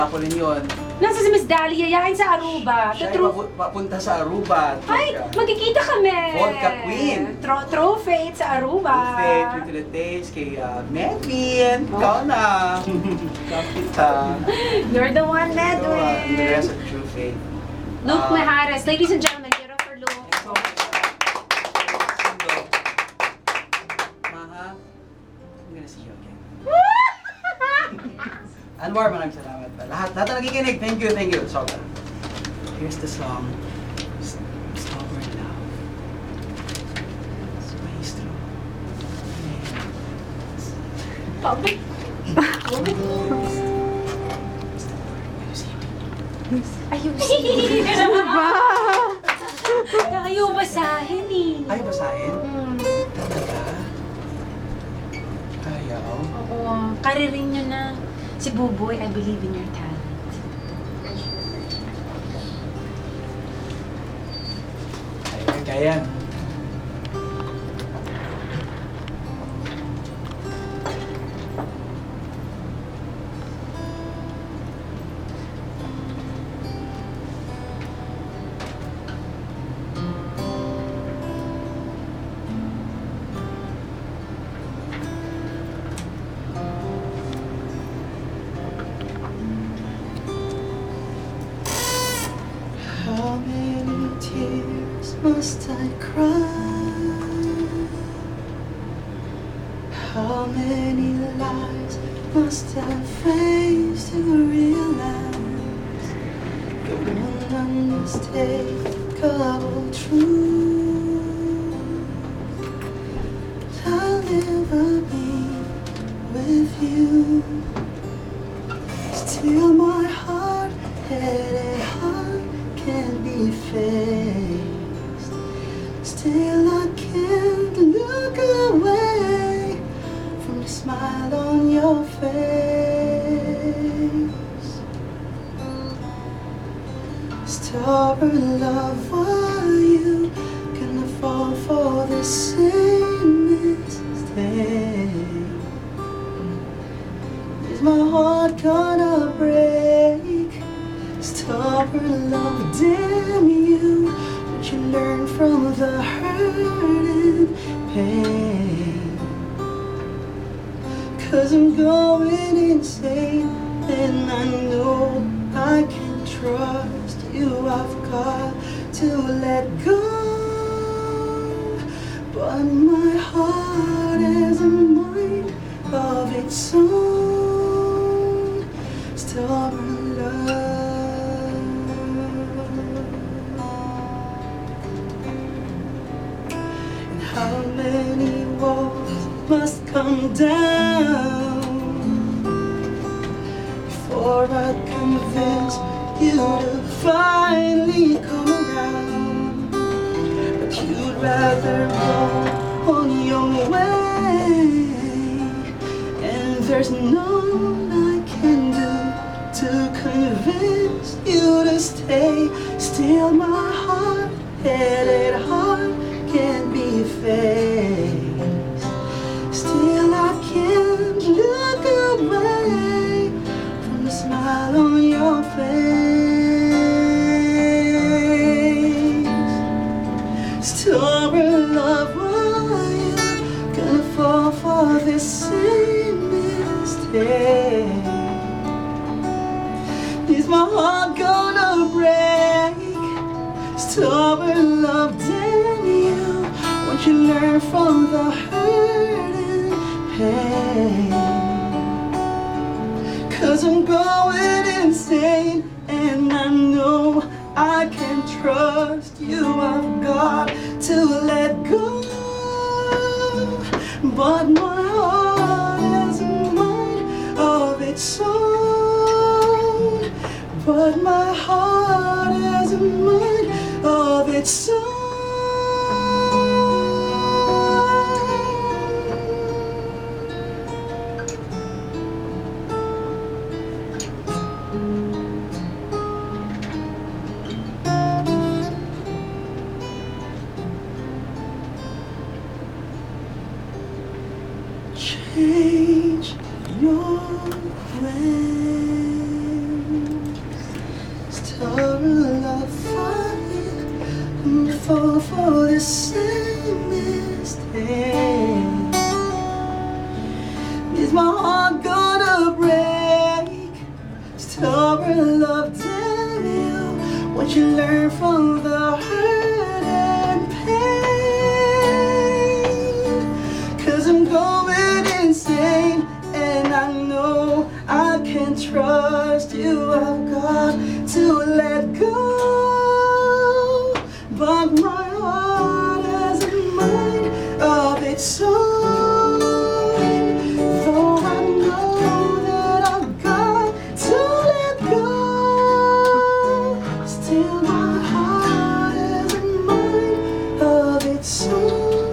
Ako rin yun. Nasa si Miss Dahlia, yayain sa Aruba. Siya ay papunta sa Aruba. Ay, magkikita kami! Vodka Queen! Trophy sa Aruba. Trophy to the taste kay Medwin. Ikaw na. Kapita. You're the one, The Medwin. rest of True Faith. Luke Mejares. Ladies and gentlemen, give it up for Luke. Maha, I'm gonna see you again. Anwar, maraming salamat pa. Lahat na nakikinig. Thank you, thank you. Sobra. Here's the song. Stubborn Love. Maestro. Public. Ayusin. Ano ba? Ayaw basahin eh. Ayaw basahin? Talaga? Ayaw? Oo. Karirin nyo na. Si Buboy, I believe in your talent. Kaya. How many tears must I cry? How many lies must I face to realize the one unmistakable truth? I'll never be with you. Still my heart, head and heart can't be faced. Still I can't look away from the smile on your face. Stubborn love, are you gonna fall for the same mistake? Is my heart gonna break? Stubborn love, damn you. Don't you learn from the hurt and pain? 'Cause I'm going insane, and I know I can trust you. I've got to let go, but my heart has a mind of its own. Stubborn love. How many walls must come down before I convince you to finally come around? But you'd rather go on your way, and there's nothing I can do to convince you to stay. Still my heart, head and heart can't be faced. Still I can't look away from the smile on your face. Stubborn love, are you gonna fall for this same mistake? Is my heart gonna break? Stubborn love, damn you. Won't you learn from the hurt and pain? 'Cause I'm going insane, and I know I can trust you. I've got to let go, but my heart has a mind of its own. But my heart has a mind of its own. Change your way. stubborn love fight and fall for the same mistake. Is my heart gonna break? Stubborn love, damn you. Won't you learn from the hurt and pain? 'Cause I'm going insane, and I know I can't trust you. I've got to let go, but my heart has a mind of its own. Though I know that I've got to let go, still my heart has a mind of its own.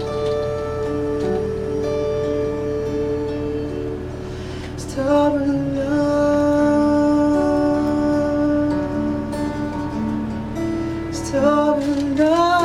Stubborn love, stubborn love.